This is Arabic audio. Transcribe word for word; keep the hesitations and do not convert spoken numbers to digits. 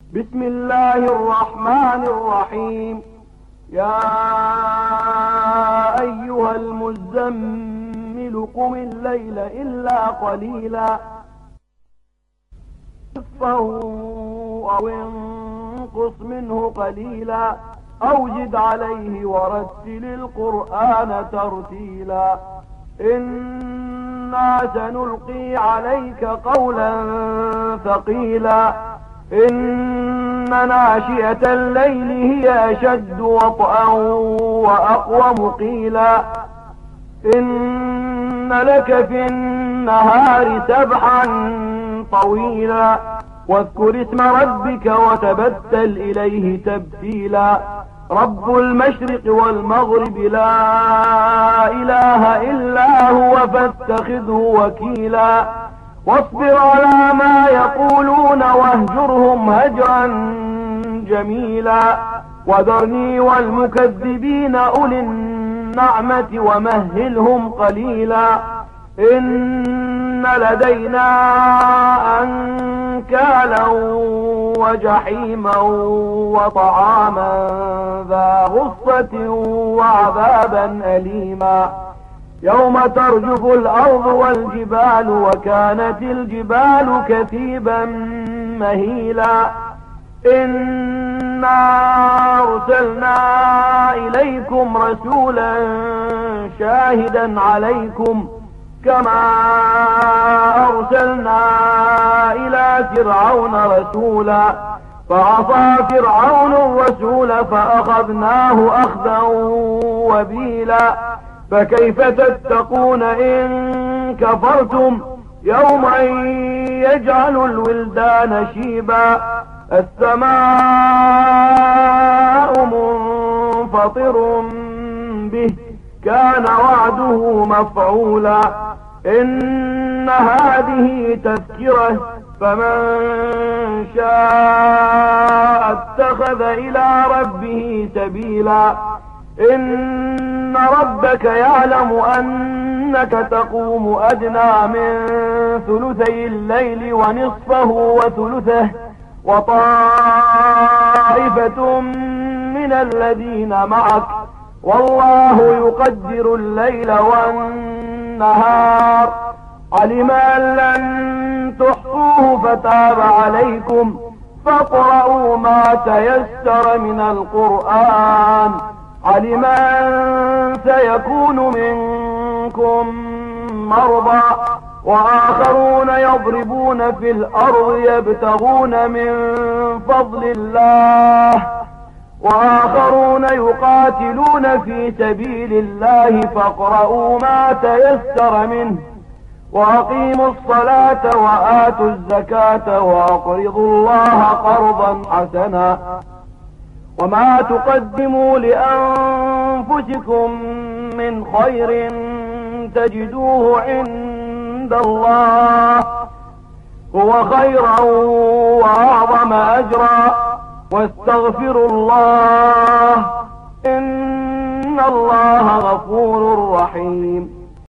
بسم الله الرحمن الرحيم. يا أيها المزمل قم الليل إلا قليلا نصفه أو انقص منه قليلا أو زد عليه ورتل القرآن ترتيلا إنا سنلقي عليك قولا ثقيلا إن ناشئة الليل هي أشد وطئا وأقوم قيلا إن لك في النهار سبحا طويلا واذكر اسم ربك وتبتل إليه تبتيلا رب المشرق والمغرب لا إله إلا هو فاتخذه وكيلا واصبر على ما يقولون واهجرهم هجرا جميلا وذرني والمكذبين أولي النعمة ومهلهم قليلا إن لدينا أنكالا وجحيما وطعاما ذا غصة وعذابا أليما يوم ترجف الأرض والجبال وكانت الجبال كثيبا مهيلا إنا أرسلنا إليكم رسولا شاهدا عليكم كما أرسلنا إلى فرعون رسولا فعصى فرعون الرسول فأخذناه أخذا وبيلا فكيف تتقون إن كفرتم يوما يجعل الولدان شيبا السماء منفطر به كان وعده مفعولا إن هذه تذكرة فمن شاء اتخذ إلى ربه سبيلا إن ربك يعلم أنك تقوم أدنى من ثلثي الليل ونصفه وثلثه وطائفة من الذين معك والله يقدر الليل والنهار علم أن لن تحصوه فتاب عليكم فاقرؤوا ما تيسر من القرآن علم أن سيكون منكم مرضى وآخرون يضربون في الأرض يبتغون من فضل الله وآخرون يقاتلون في سبيل الله فاقرؤوا ما تيسر منه وأقيموا الصلاة وآتوا الزكاة وأقرضوا الله قرضا حسنا وما تقدموا لأنفسكم من خير تجدوه عند الله هو خيرا وأعظم أجرا واستغفروا الله إن الله غفور رحيم